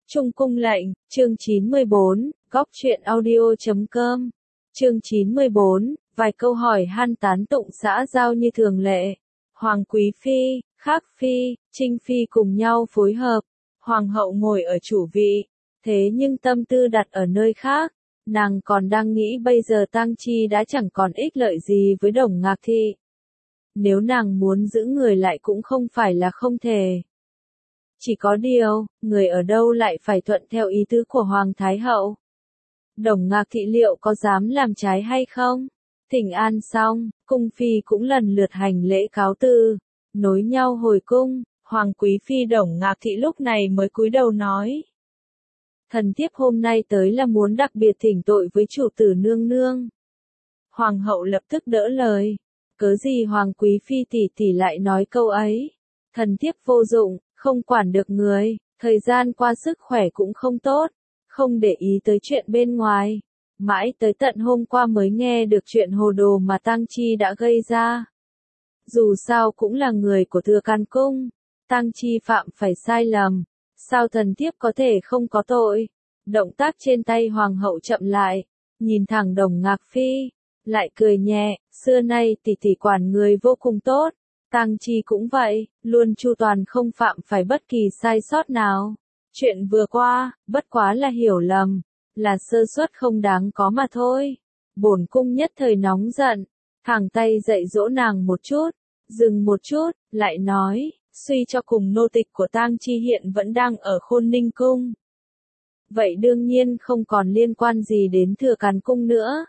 Trung cung lệnh, chương 94, góc truyện audio.com. Chương 94, vài câu hỏi han tán tụng xã giao như thường lệ. Hoàng quý phi, Khác phi, Trinh phi cùng nhau phối hợp. Hoàng hậu ngồi ở chủ vị, thế nhưng tâm tư đặt ở nơi khác. Nàng còn đang nghĩ bây giờ tang chi đã chẳng còn ích lợi gì với Đồng Ngạc Thị. Nếu nàng muốn giữ người lại cũng không phải là không thể. Chỉ có điều, người ở đâu lại phải thuận theo ý tứ của Hoàng Thái Hậu. Đồng Ngạc Thị liệu có dám làm trái hay không? Thỉnh an xong, cung phi cũng lần lượt hành lễ cáo từ, nối nhau hồi cung. Hoàng quý phi Đồng Ngạc Thị lúc này mới cúi đầu nói. Thần thiếp hôm nay tới là muốn đặc biệt thỉnh tội với chủ tử nương nương. Hoàng hậu lập tức đỡ lời. Cớ gì Hoàng quý phi tỷ tỷ lại nói câu ấy? Thần thiếp vô dụng, không quản được người, thời gian qua sức khỏe cũng không tốt, không để ý tới chuyện bên ngoài. Mãi tới tận hôm qua mới nghe được chuyện hồ đồ mà tang chi đã gây ra. Dù sao cũng là người của Thừa Can Cung, tang chi phạm phải sai lầm, sao thần thiếp có thể không có tội? Động tác trên tay hoàng hậu chậm lại, nhìn thẳng Đồng Ngạc Phi, lại cười nhẹ, xưa nay tỷ tỷ quản người vô cùng tốt. Tang chi cũng vậy, luôn chu toàn không phạm phải bất kỳ sai sót nào. Chuyện vừa qua, bất quá là hiểu lầm, là sơ suất không đáng có mà thôi. Bổn cung nhất thời nóng giận, thẳng tay dạy dỗ nàng một chút, dừng một chút, lại nói, suy cho cùng nô tịch của Tang chi hiện vẫn đang ở Khôn Ninh Cung. Vậy đương nhiên không còn liên quan gì đến Thừa Can Cung nữa.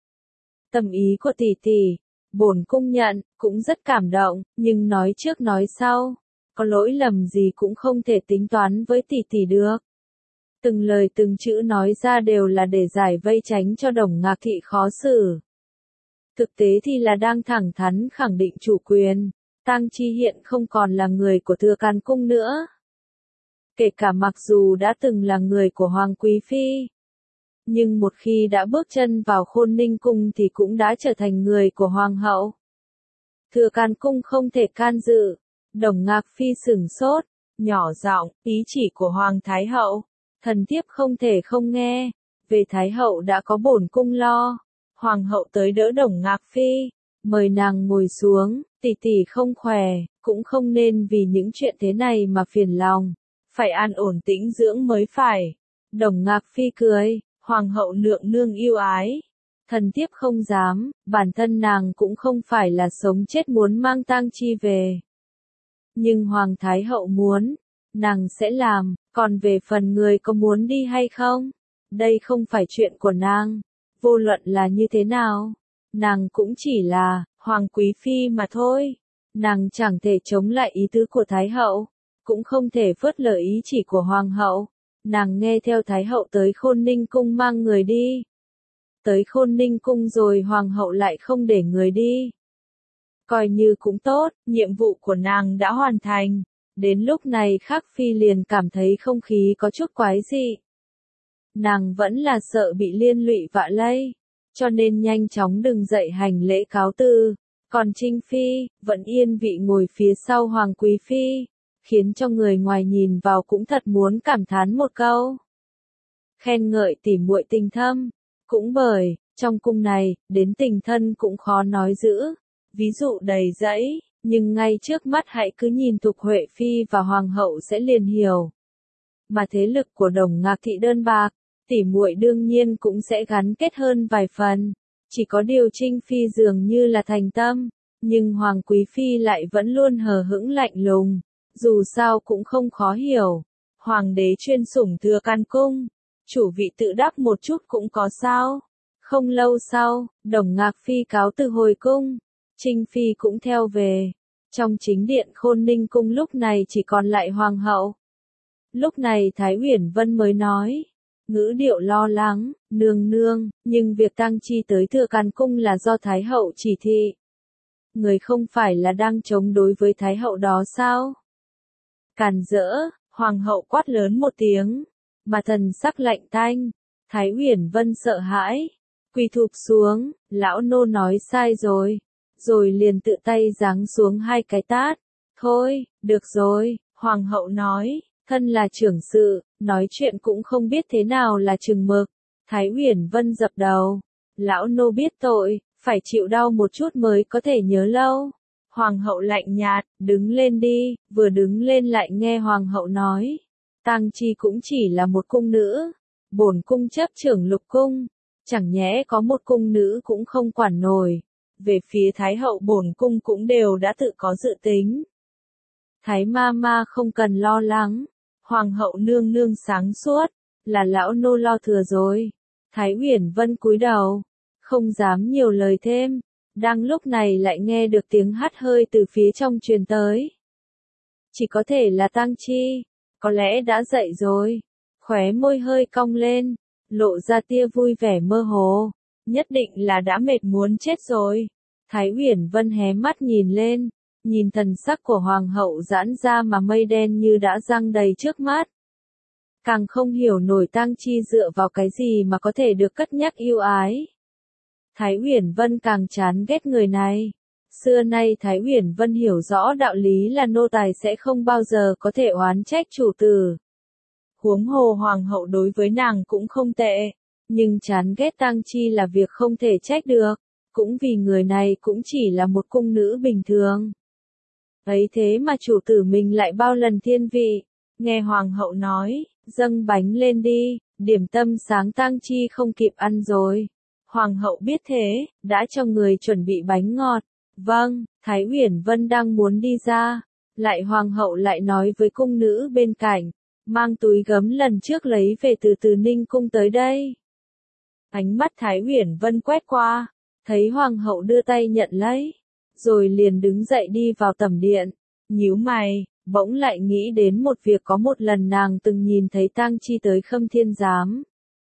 Tâm ý của tỷ tỷ, bổn cung nhận, cũng rất cảm động, nhưng nói trước nói sau, có lỗi lầm gì cũng không thể tính toán với tỷ tỷ được. Từng lời từng chữ nói ra đều là để giải vây tránh cho Đồng Ngạc Thị khó xử. Thực tế thì là đang thẳng thắn khẳng định chủ quyền, Tang chi hiện không còn là người của Thừa Can Cung nữa. Kể cả mặc dù đã từng là người của Hoàng quý phi, nhưng một khi đã bước chân vào Khôn Ninh Cung thì cũng đã trở thành người của Hoàng hậu. Thừa Can Cung không thể can dự. Đồng Ngạc Phi sửng sốt, nhỏ giọng, ý chỉ của Hoàng Thái Hậu. Thần thiếp không thể không nghe, về Thái Hậu đã có bổn cung lo. Hoàng hậu tới đỡ Đồng Ngạc Phi, mời nàng ngồi xuống, tỷ tỷ không khỏe, cũng không nên vì những chuyện thế này mà phiền lòng, phải an ổn tĩnh dưỡng mới phải. Đồng Ngạc Phi cười, Hoàng hậu nương nương yêu ái. Thần thiếp không dám, bản thân nàng cũng không phải là sống chết muốn mang tang chi về. Nhưng Hoàng Thái Hậu muốn, nàng sẽ làm, còn về phần người có muốn đi hay không, đây không phải chuyện của nàng. Vô luận là như thế nào, nàng cũng chỉ là Hoàng quý phi mà thôi. Nàng chẳng thể chống lại ý tứ của Thái Hậu, cũng không thể phớt lờ ý chỉ của Hoàng hậu. Nàng nghe theo Thái Hậu tới Khôn Ninh Cung mang người đi. Tới Khôn Ninh Cung rồi Hoàng hậu lại không để người đi. Coi như cũng tốt, nhiệm vụ của nàng đã hoàn thành. Đến lúc này Khác Phi liền cảm thấy không khí có chút quái dị. Nàng vẫn là sợ bị liên lụy vạ lây, cho nên nhanh chóng đứng dậy hành lễ cáo từ. Còn Trinh Phi, vẫn yên vị ngồi phía sau Hoàng quý phi, khiến cho người ngoài nhìn vào cũng thật muốn cảm thán một câu. Khen ngợi tỉ muội tình thâm, cũng bởi, trong cung này, đến tình thân cũng khó nói giữ. Ví dụ đầy dẫy, nhưng ngay trước mắt hãy cứ nhìn Thục Huệ Phi và Hoàng hậu sẽ liền hiểu. Mà thế lực của Đồng Ngạc Thị đơn bạc, tỉ muội đương nhiên cũng sẽ gắn kết hơn vài phần. Chỉ có điều Trinh Phi dường như là thành tâm, nhưng Hoàng quý phi lại vẫn luôn hờ hững lạnh lùng. Dù sao cũng không khó hiểu. Hoàng đế chuyên sủng Thừa Can Cung, chủ vị tự đắc một chút cũng có sao. Không lâu sau, Đồng Ngạc Phi cáo từ hồi cung, Trinh Phi cũng theo về. Trong chính điện Khôn Ninh Cung lúc này chỉ còn lại Hoàng hậu. Lúc này Thái Uyển Vân mới nói, ngữ điệu lo lắng, nương nương, nhưng việc tang chi tới Thừa Can Cung là do Thái Hậu chỉ thị. Người không phải là đang chống đối với Thái Hậu đó sao? Càn rỡ, Hoàng hậu quát lớn một tiếng, mà thần sắc lạnh tanh. Thái Uyển Vân sợ hãi, quỳ thụp xuống, lão nô nói sai rồi, rồi liền tự tay giáng xuống 2 cái tát. Thôi, được rồi, Hoàng hậu nói, thân là trưởng sự, nói chuyện cũng không biết thế nào là chừng mực. Thái Uyển Vân dập đầu. Lão nô biết tội, phải chịu đau một chút mới có thể nhớ lâu. Hoàng hậu lạnh nhạt, đứng lên đi, vừa đứng lên lại nghe hoàng hậu nói. Tang Chi cũng chỉ là một cung nữ. Bổn cung chấp trưởng lục cung. Chẳng nhẽ có một cung nữ cũng không quản nổi. Về phía Thái hậu bổn cung cũng đều đã tự có dự tính. Thái ma ma không cần lo lắng. Hoàng hậu nương nương sáng suốt. Là lão nô lo thừa rồi. Thái Uyển Vân cúi đầu. Không dám nhiều lời thêm. Đang lúc này lại nghe được tiếng hắt hơi từ phía trong truyền tới. Chỉ có thể là Tang Chi. Có lẽ đã dậy rồi. Khóe môi hơi cong lên. Lộ ra tia vui vẻ mơ hồ. Nhất định là đã mệt muốn chết rồi. Thái Uyển Vân hé mắt nhìn lên. Nhìn thần sắc của hoàng hậu giãn ra mà mây đen như đã giăng đầy trước mắt. Càng không hiểu nổi Tang Chi dựa vào cái gì mà có thể được cất nhắc yêu ái. Thái Uyển Vân càng chán ghét người này. Xưa nay Thái Uyển Vân hiểu rõ đạo lý là nô tài sẽ không bao giờ có thể oán trách chủ tử. Huống hồ hoàng hậu đối với nàng cũng không tệ, nhưng chán ghét Tang Chi là việc không thể trách được, cũng vì người này cũng chỉ là một cung nữ bình thường. Ấy thế mà chủ tử mình lại bao lần thiên vị, nghe hoàng hậu nói, dâng bánh lên đi, điểm tâm sáng Tang Chi không kịp ăn rồi. Hoàng hậu biết thế, đã cho người chuẩn bị bánh ngọt. Vâng, Thái Uyển Vân đang muốn đi ra, lại hoàng hậu lại nói với cung nữ bên cạnh, mang túi gấm lần trước lấy về từ Ninh cung tới đây. Ánh mắt Thái Uyển Vân quét qua, thấy hoàng hậu đưa tay nhận lấy, rồi liền đứng dậy đi vào tẩm điện, nhíu mày, bỗng lại nghĩ đến một việc có một lần nàng từng nhìn thấy Tang Chi tới Khâm Thiên Giám.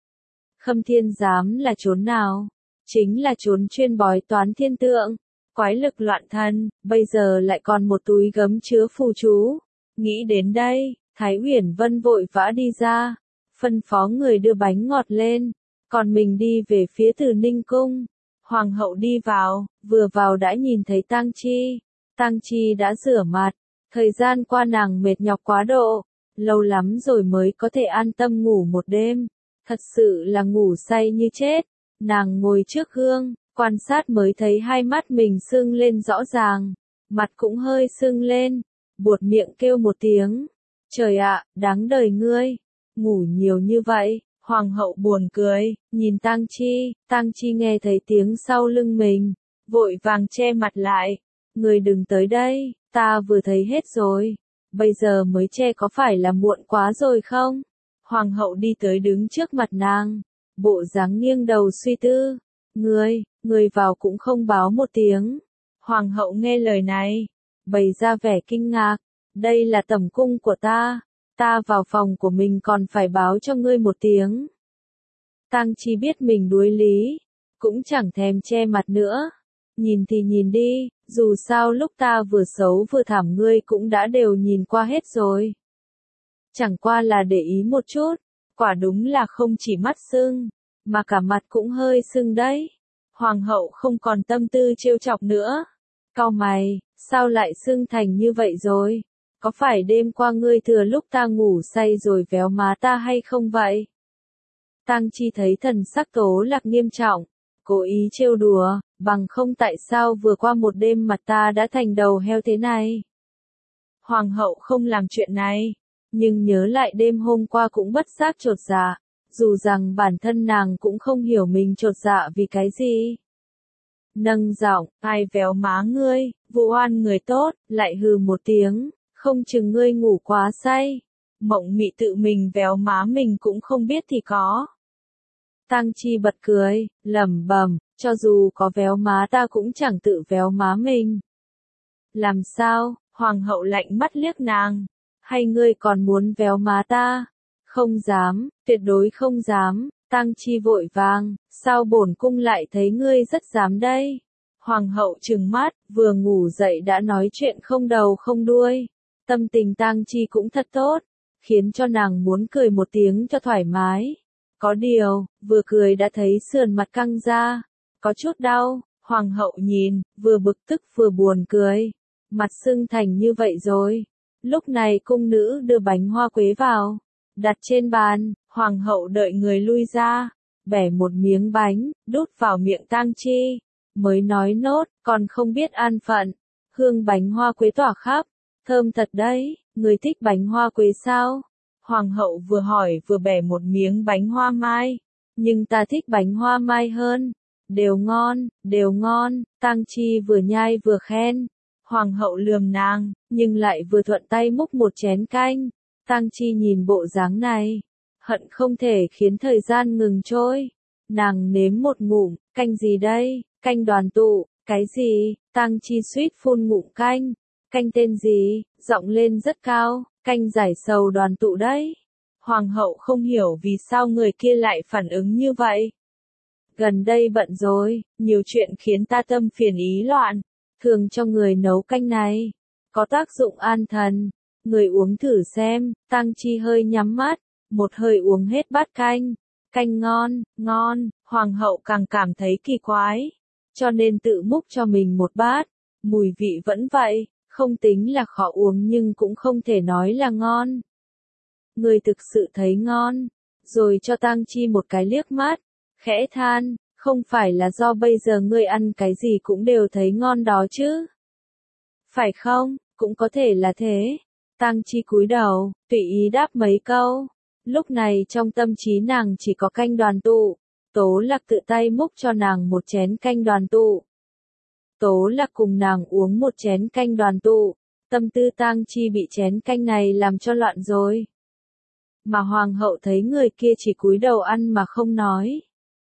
Khâm Thiên Giám là chốn nào? Chính là chốn chuyên bói toán thiên tượng, quái lực loạn thần, bây giờ lại còn một túi gấm chứa phù chú. Nghĩ đến đây, Thái Uyển Vân vội vã đi ra, phân phó người đưa bánh ngọt lên, còn mình đi về phía Từ Ninh cung. Hoàng hậu đi vào, vừa vào đã nhìn thấy Tang Chi. Tang Chi đã rửa mặt, thời gian qua nàng mệt nhọc quá độ, lâu lắm rồi mới có thể an tâm ngủ một đêm. Thật sự là ngủ say như chết. Nàng ngồi trước gương, quan sát mới thấy hai mắt mình sưng lên rõ ràng, mặt cũng hơi sưng lên, buột miệng kêu một tiếng. Trời ạ, đáng đời ngươi, ngủ nhiều như vậy. Hoàng hậu buồn cười, nhìn Tang Chi nghe thấy tiếng sau lưng mình, vội vàng che mặt lại. Ngươi đừng tới đây, ta vừa thấy hết rồi, bây giờ mới che có phải là muộn quá rồi không? Hoàng hậu đi tới đứng trước mặt nàng, bộ dáng nghiêng đầu suy tư. Ngươi vào cũng không báo một tiếng. Hoàng hậu nghe lời này, bày ra vẻ kinh ngạc. Đây là tẩm cung của ta vào phòng của mình còn phải báo cho ngươi một tiếng. Tang Chi biết mình đuối lý, cũng chẳng thèm che mặt nữa. Nhìn thì nhìn đi, dù sao lúc ta vừa xấu vừa thảm ngươi cũng đã đều nhìn qua hết rồi. Chẳng qua là để ý một chút, quả đúng là không chỉ mắt sưng, mà cả mặt cũng hơi sưng đấy. Hoàng hậu không còn tâm tư trêu chọc nữa. Cau mày, sao lại sưng thành như vậy rồi? Có phải đêm qua ngươi thừa lúc ta ngủ say rồi véo má ta hay không vậy? Tang Chi thấy thần sắc Tố Lạc nghiêm trọng, cố ý trêu đùa, bằng không tại sao vừa qua một đêm mặt ta đã thành đầu heo thế này? Hoàng hậu không làm chuyện này, nhưng nhớ lại đêm hôm qua cũng bất giác chột dạ, dù rằng bản thân nàng cũng không hiểu mình chột dạ vì cái gì. Nâng giọng, ai véo má ngươi, vụ oan người tốt, lại hừ một tiếng, không chừng ngươi ngủ quá say, mộng mị tự mình véo má mình cũng không biết thì có. Tang Chi bật cười, lẩm bẩm, cho dù có véo má ta cũng chẳng tự véo má mình. Làm sao? Hoàng hậu lạnh mắt liếc nàng. Hay ngươi còn muốn véo má ta? Không dám, tuyệt đối không dám. Tang Chi vội vàng, sao bổn cung lại thấy ngươi rất dám đây? Hoàng hậu trừng mắt, vừa ngủ dậy đã nói chuyện không đầu không đuôi. Tâm tình Tang Chi cũng thật tốt, khiến cho nàng muốn cười một tiếng cho thoải mái. Có điều, vừa cười đã thấy sườn mặt căng ra, có chút đau. Hoàng hậu nhìn, vừa bực tức vừa buồn cười. Mặt sưng thành như vậy rồi. Lúc này cung nữ đưa bánh hoa quế vào. đặt trên bàn, hoàng hậu đợi người lui ra, bẻ một miếng bánh, đút vào miệng Tang Chi, mới nói nốt, còn không biết an phận, hương bánh hoa quế tỏa khắp, thơm thật đấy, người thích bánh hoa quế sao? Hoàng hậu vừa hỏi vừa bẻ một miếng bánh hoa mai, nhưng ta thích bánh hoa mai hơn, đều ngon, Tang Chi vừa nhai vừa khen. Hoàng hậu lườm nàng, nhưng lại vừa thuận tay múc một chén canh. Tang Chi nhìn bộ dáng này, hận không thể khiến thời gian ngừng trôi. Nàng nếm một ngụm, canh gì đây? Canh đoàn tụ, cái gì? Tang Chi suýt phun ngụm canh. Canh tên gì? Giọng lên rất cao, canh giải sầu đoàn tụ đấy. Hoàng hậu không hiểu vì sao người kia lại phản ứng như vậy. Gần đây bận rồi, nhiều chuyện khiến ta tâm phiền ý loạn. Thường cho người nấu canh này, có tác dụng an thần. Người uống thử xem, Tang Chi hơi nhắm mắt, một hơi uống hết bát canh. Canh ngon, ngon, hoàng hậu càng cảm thấy kỳ quái. Cho nên tự múc cho mình một bát, mùi vị vẫn vậy, không tính là khó uống nhưng cũng không thể nói là ngon. Người thực sự thấy ngon, rồi cho Tang Chi một cái liếc mắt, khẽ than, không phải là do bây giờ ngươi ăn cái gì cũng đều thấy ngon đó chứ. Phải không, cũng có thể là thế. Tang Chi cúi đầu, tùy ý đáp mấy câu. Lúc này trong tâm trí nàng chỉ có canh đoàn tụ. Tố Lạc tự tay múc cho nàng một chén canh đoàn tụ. Tố Lạc cùng nàng uống một chén canh đoàn tụ. Tâm tư Tang Chi bị chén canh này làm cho loạn rồi. Mà hoàng hậu thấy người kia chỉ cúi đầu ăn mà không nói.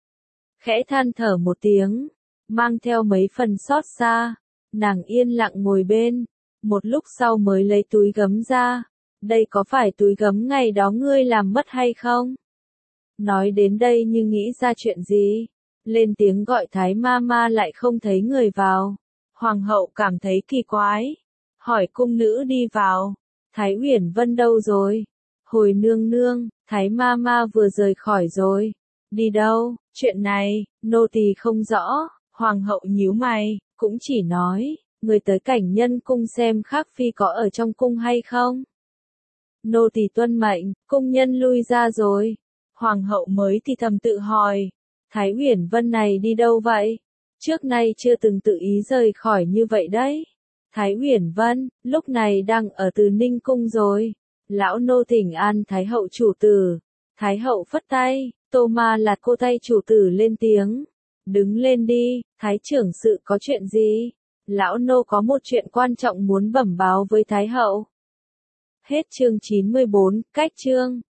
Khẽ than thở một tiếng, mang theo mấy phần xót xa, nàng yên lặng ngồi bên, một lúc sau mới lấy túi gấm ra, đây có phải túi gấm ngày đó ngươi làm mất hay không? Nói đến đây như nghĩ ra chuyện gì, lên tiếng gọi Thái ma ma lại không thấy người vào, hoàng hậu cảm thấy kỳ quái, hỏi cung nữ đi vào, Thái Uyển Vân đâu rồi? Hồi nương nương, Thái ma ma vừa rời khỏi rồi. Đi đâu? Chuyện này, nô tỳ không rõ, hoàng hậu nhíu mày, cũng chỉ nói, người tới cảnh nhân cung xem Khác Phi có ở trong cung hay không. Nô tỳ tuân mệnh, cung nhân lui ra rồi. Hoàng hậu mới thì thầm tự hỏi, Thái Uyển Vân này đi đâu vậy? Trước nay chưa từng tự ý rời khỏi như vậy đấy. Thái Uyển Vân, lúc này đang ở Từ Ninh cung rồi. Lão nô thỉnh an Thái hậu chủ tử. Thái hậu phất tay. Tô Ma Lạt cô tay chủ tử lên tiếng. Đứng lên đi, Thái trưởng sự có chuyện gì? Lão nô có một chuyện quan trọng muốn bẩm báo với Thái hậu. Hết chương 94, cách chương.